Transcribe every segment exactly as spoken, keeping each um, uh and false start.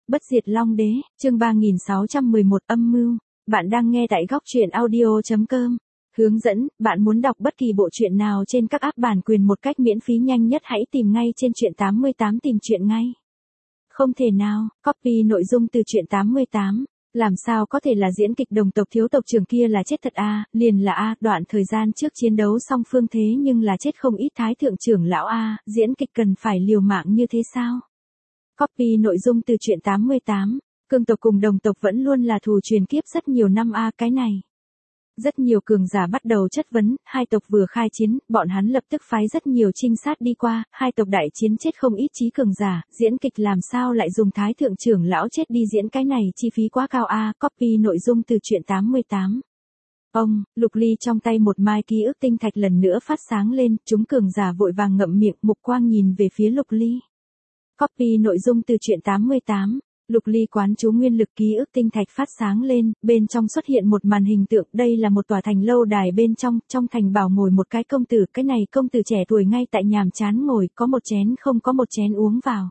Bất diệt Long Đế, chương ba nghìn sáu trăm mười một âm mưu. Bạn đang nghe tại góc truyện audio chấm com. Hướng dẫn, bạn muốn đọc bất kỳ bộ truyện nào trên các app bản quyền một cách miễn phí nhanh nhất hãy tìm ngay trên truyện tám mươi tám tìm truyện ngay. Không thể nào, copy nội dung từ truyện tám mươi tám. Làm sao có thể là diễn kịch đồng tộc thiếu tộc trưởng kia là chết thật a, à, liền là a, à, đoạn thời gian trước chiến đấu song phương thế nhưng là chết không ít thái thượng trưởng lão a, à, diễn kịch cần phải liều mạng như thế sao? Copy nội dung từ truyện tám mươi tám, cương tộc cùng đồng tộc vẫn luôn là thù truyền kiếp rất nhiều năm a à, cái này. Rất nhiều cường giả bắt đầu chất vấn, hai tộc vừa khai chiến, bọn hắn lập tức phái rất nhiều trinh sát đi qua, hai tộc đại chiến chết không ít chí cường giả, diễn kịch làm sao lại dùng thái thượng trưởng lão chết đi diễn cái này chi phí quá cao a, à, copy nội dung từ truyện tám mươi tám. Ông, Lục Ly trong tay một mai ký ức tinh thạch lần nữa phát sáng lên, chúng cường giả vội vàng ngậm miệng, mục quang nhìn về phía Lục Ly. Copy nội dung từ truyện tám mươi tám. Lục Ly quán chú nguyên lực ký ức tinh thạch phát sáng lên, bên trong xuất hiện một màn hình tượng, đây là một tòa thành lâu đài bên trong, trong thành bảo ngồi một cái công tử, cái này công tử trẻ tuổi ngay tại nhàm chán ngồi, có một chén không có một chén uống vào.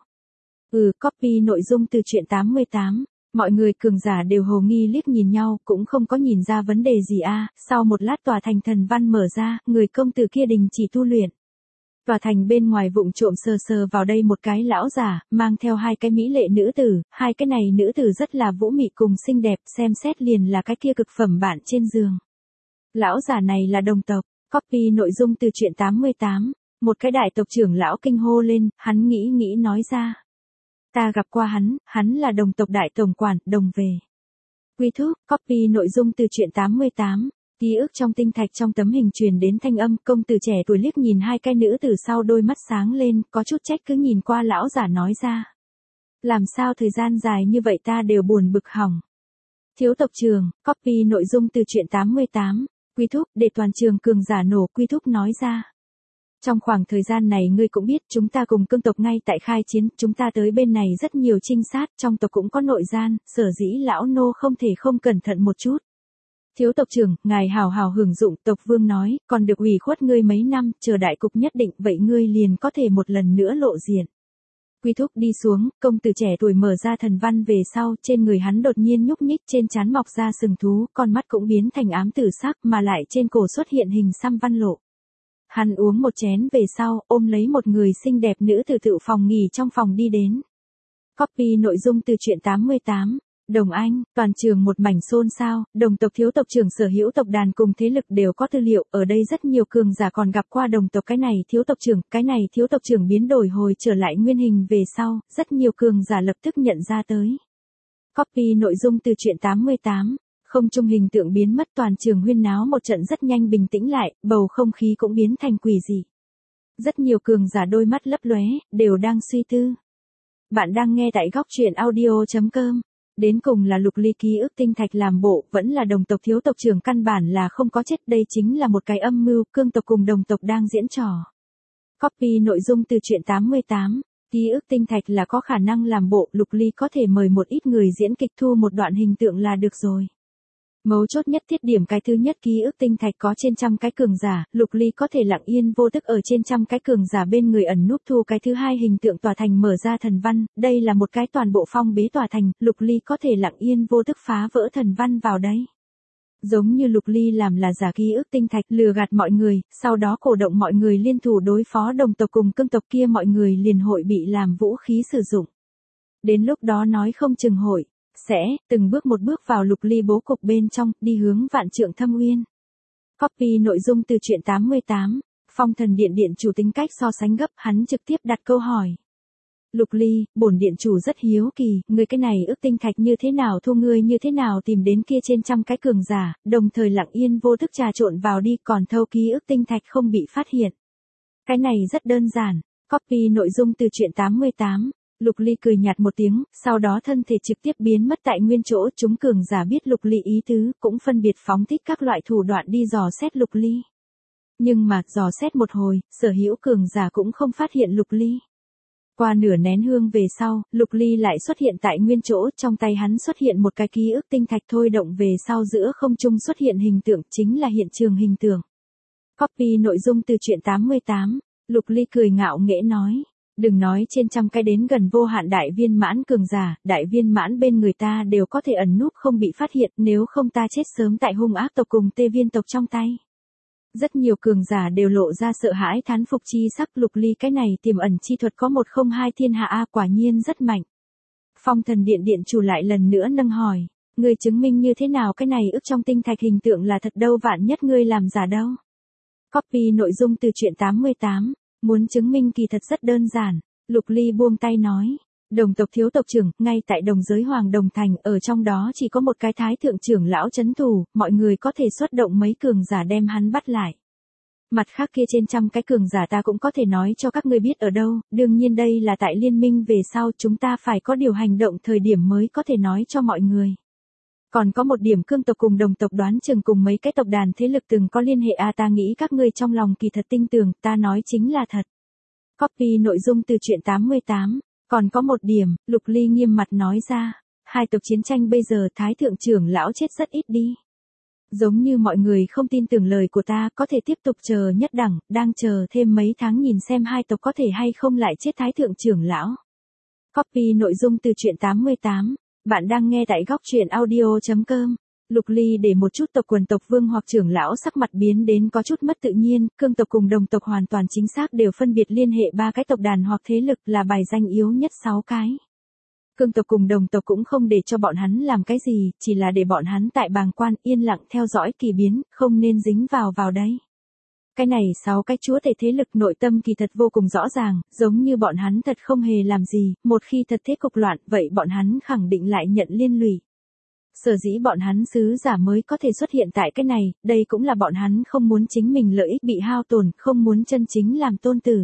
Ừ, copy nội dung từ truyện tám mươi tám. Mọi người cường giả đều hồ nghi liếc nhìn nhau, cũng không có nhìn ra vấn đề gì a. À. Sau một lát tòa thành thần văn mở ra, người công tử kia đình chỉ tu luyện. Tòa thành bên ngoài vụng trộm sờ sờ vào đây một cái lão giả, mang theo hai cái mỹ lệ nữ tử, hai cái này nữ tử rất là vũ mị cùng xinh đẹp, xem xét liền là cái kia cực phẩm bạn trên giường. Lão giả này là đồng tộc, copy nội dung từ truyện tám mươi tám, một cái đại tộc trưởng lão kinh hô lên, hắn nghĩ nghĩ nói ra. Ta gặp qua hắn, hắn là đồng tộc đại tổng quản, đồng về. Quy thúc, copy nội dung từ truyện tám mươi tám. Ký ức trong tinh thạch trong tấm hình truyền đến thanh âm, công tử trẻ tuổi liếc nhìn hai cái nữ tử sau đôi mắt sáng lên, có chút trách cứ nhìn qua lão giả nói ra. Làm sao thời gian dài như vậy ta đều buồn bực hỏng. Thiếu tộc trường, copy nội dung từ truyện tám mươi tám, Quy thúc, để toàn trường cường giả nổ, Quy thúc nói ra. Trong khoảng thời gian này ngươi cũng biết chúng ta cùng cương tộc ngay tại khai chiến, chúng ta tới bên này rất nhiều trinh sát, trong tộc cũng có nội gian, sở dĩ lão nô không thể không cẩn thận một chút. Thiếu tộc trưởng, ngài hào hào hưởng dụng, tộc vương nói, còn được ủy khuất ngươi mấy năm, chờ đại cục nhất định, vậy ngươi liền có thể một lần nữa lộ diện. Quy thúc đi xuống, công tử trẻ tuổi mở ra thần văn về sau, trên người hắn đột nhiên nhúc nhích, trên trán mọc ra sừng thú, con mắt cũng biến thành ám tử sắc, mà lại trên cổ xuất hiện hình xăm văn lộ. Hắn uống một chén về sau, ôm lấy một người xinh đẹp nữ từ tự phòng nghỉ trong phòng đi đến. Copy nội dung từ truyện tám mươi tám. Đồng Anh, toàn trường một mảnh xôn xao, đồng tộc thiếu tộc trưởng sở hữu tộc đàn cùng thế lực đều có tư liệu, ở đây rất nhiều cường giả còn gặp qua đồng tộc cái này thiếu tộc trưởng, cái này thiếu tộc trưởng biến đổi hồi trở lại nguyên hình về sau, rất nhiều cường giả lập tức nhận ra tới. Copy nội dung từ truyện tám mươi tám, không trung hình tượng biến mất toàn trường huyên náo một trận rất nhanh bình tĩnh lại, bầu không khí cũng biến thành quỷ dị. Rất nhiều cường giả đôi mắt lấp lóe, đều đang suy tư. Bạn đang nghe tại góc truyện audio chấm com. Đến cùng là Lục Ly ký ức tinh thạch làm bộ, vẫn là đồng tộc thiếu tộc trưởng căn bản là không có chết, đây chính là một cái âm mưu, cương tộc cùng đồng tộc đang diễn trò. Copy nội dung từ truyện tám mươi tám, ký ức tinh thạch là có khả năng làm bộ, Lục Ly có thể mời một ít người diễn kịch thu một đoạn hình tượng là được rồi. Mấu chốt nhất thiết điểm cái thứ nhất ký ức tinh thạch có trên trăm cái cường giả, Lục Ly có thể lặng yên vô tức ở trên trăm cái cường giả bên người ẩn núp thu cái thứ hai hình tượng tòa thành mở ra thần văn, đây là một cái toàn bộ phong bế tòa thành, Lục Ly có thể lặng yên vô tức phá vỡ thần văn vào đấy. Giống như Lục Ly làm là giả ký ức tinh thạch lừa gạt mọi người, sau đó cổ động mọi người liên thủ đối phó đồng tộc cùng cương tộc kia mọi người liền hội bị làm vũ khí sử dụng. Đến lúc đó nói không chừng hội sẽ, từng bước một bước vào Lục Ly bố cục bên trong, đi hướng vạn trượng thâm uyên. Copy nội dung từ truyện tám mươi tám, Phong Thần Điện điện chủ tính cách so sánh gấp, hắn trực tiếp đặt câu hỏi. Lục Ly, bổn điện chủ rất hiếu kỳ, người cái này ức tinh thạch như thế nào thu ngươi như thế nào tìm đến kia trên trăm cái cường giả, đồng thời lặng yên vô thức trà trộn vào đi còn thâu ký ức tinh thạch không bị phát hiện. Cái này rất đơn giản, copy nội dung từ truyện tám mươi tám. Lục Ly cười nhạt một tiếng, sau đó thân thể trực tiếp biến mất tại nguyên chỗ, chúng cường giả biết Lục Ly ý tứ, cũng phân biệt phóng thích các loại thủ đoạn đi dò xét Lục Ly. Nhưng mà, dò xét một hồi, sở hữu cường giả cũng không phát hiện Lục Ly. Qua nửa nén hương về sau, Lục Ly lại xuất hiện tại nguyên chỗ, trong tay hắn xuất hiện một cái ký ức tinh thạch thôi động về sau giữa không trung xuất hiện hình tượng, chính là hiện trường hình tượng. Copy nội dung từ truyện tám mươi tám, Lục Ly cười ngạo nghễ nói. Đừng nói trên trăm cái đến gần vô hạn đại viên mãn cường giả, đại viên mãn bên người ta đều có thể ẩn núp không bị phát hiện, nếu không ta chết sớm tại hung ác tộc cùng tê viên tộc trong tay. Rất nhiều cường giả đều lộ ra sợ hãi thán phục chi sắc. Lục Ly cái này tiềm ẩn chi thuật có một không hai thiên hạ a, quả nhiên rất mạnh. Phong Thần Điện điện chủ lại lần nữa nâng hỏi, ngươi chứng minh như thế nào cái này ức trong tinh thạch hình tượng là thật đâu, vạn nhất ngươi làm giả đâu. Copy nội dung từ truyện tám mươi tám, muốn chứng minh kỳ thật rất đơn giản. Lục Ly buông tay nói, đồng tộc thiếu tộc trưởng, ngay tại đồng giới Hoàng Đồng Thành, ở trong đó chỉ có một cái thái thượng trưởng lão trấn thủ, mọi người có thể xuất động mấy cường giả đem hắn bắt lại. Mặt khác kia trên trăm cái cường giả ta cũng có thể nói cho các ngươi biết ở đâu, đương nhiên đây là tại liên minh về sau chúng ta phải có điều hành động thời điểm mới có thể nói cho mọi người. Còn có một điểm, cương tộc cùng đồng tộc đoán chừng cùng mấy cái tộc đàn thế lực từng có liên hệ a, ta nghĩ các ngươi trong lòng kỳ thật tin tưởng, ta nói chính là thật. Copy nội dung từ truyện tám mươi tám, còn có một điểm, Lục Ly nghiêm mặt nói ra, hai tộc chiến tranh bây giờ thái thượng trưởng lão chết rất ít đi. Giống như mọi người không tin tưởng lời của ta, có thể tiếp tục chờ nhất đẳng, đang chờ thêm mấy tháng nhìn xem hai tộc có thể hay không lại chết thái thượng trưởng lão. Copy nội dung từ truyện tám mươi tám, bạn đang nghe tại góc truyện audio chấm com. Lục Ly để một chút tộc quần tộc vương hoặc trưởng lão sắc mặt biến đến có chút mất tự nhiên, cương tộc cùng đồng tộc hoàn toàn chính xác đều phân biệt liên hệ ba cái tộc đàn hoặc thế lực là bài danh yếu nhất sáu cái. Cương tộc cùng đồng tộc cũng không để cho bọn hắn làm cái gì, chỉ là để bọn hắn tại bàng quan yên lặng theo dõi kỳ biến, không nên dính vào vào đấy. Cái này sáu cái chúa tể thế lực nội tâm kỳ thật vô cùng rõ ràng, giống như bọn hắn thật không hề làm gì, một khi thật thế cục loạn, vậy bọn hắn khẳng định lại nhận liên lụy. Sở dĩ bọn hắn sứ giả mới có thể xuất hiện tại cái này, đây cũng là bọn hắn không muốn chính mình lợi ích bị hao tổn, không muốn chân chính làm tôn tử.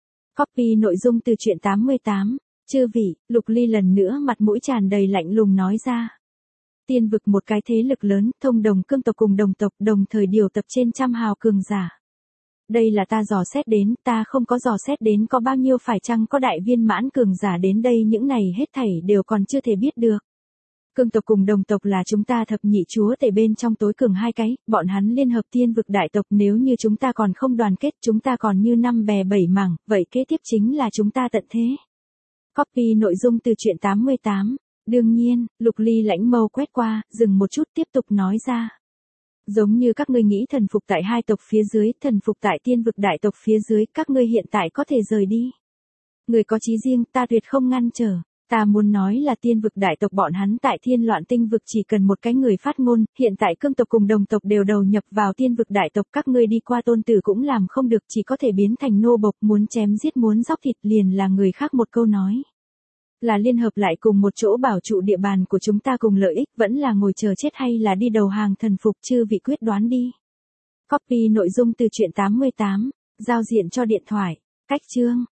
Copy nội dung từ truyện tám mươi tám, chư vị, Lục Ly lần nữa mặt mũi tràn đầy lạnh lùng nói ra. Tiên vực một cái thế lực lớn, thông đồng cương tộc cùng đồng tộc, đồng thời điều tập trên trăm hào cường giả. Đây là ta dò xét đến, ta không có dò xét đến có bao nhiêu, phải chăng có đại viên mãn cường giả đến đây, những này hết thảy đều còn chưa thể biết được. Cương tộc cùng đồng tộc là chúng ta thập nhị chúa tể bên trong tối cường hai cái, bọn hắn liên hợp tiên vực đại tộc, nếu như chúng ta còn không đoàn kết, chúng ta còn như năm bè bảy mảng, vậy kế tiếp chính là chúng ta tận thế. Copy nội dung từ truyện tám mươi tám, đương nhiên, Lục Ly lãnh mâu quét qua, dừng một chút tiếp tục nói ra. Giống như các ngươi nghĩ thần phục tại hai tộc phía dưới, thần phục tại tiên vực đại tộc phía dưới, các ngươi hiện tại có thể rời đi. Người có chí riêng, ta tuyệt không ngăn trở. Ta muốn nói là tiên vực đại tộc bọn hắn tại thiên loạn tinh vực chỉ cần một cái người phát ngôn, hiện tại cương tộc cùng đồng tộc đều đầu nhập vào tiên vực đại tộc, các ngươi đi qua tôn tử cũng làm không được, chỉ có thể biến thành nô bộc, muốn chém giết muốn dóc thịt liền là người khác một câu nói. Là liên hợp lại cùng một chỗ bảo trụ địa bàn của chúng ta cùng lợi ích, vẫn là ngồi chờ chết hay là đi đầu hàng thần phục, chư vị quyết đoán đi. Copy nội dung từ truyện tám mươi tám, giao diện cho điện thoại, cách chương.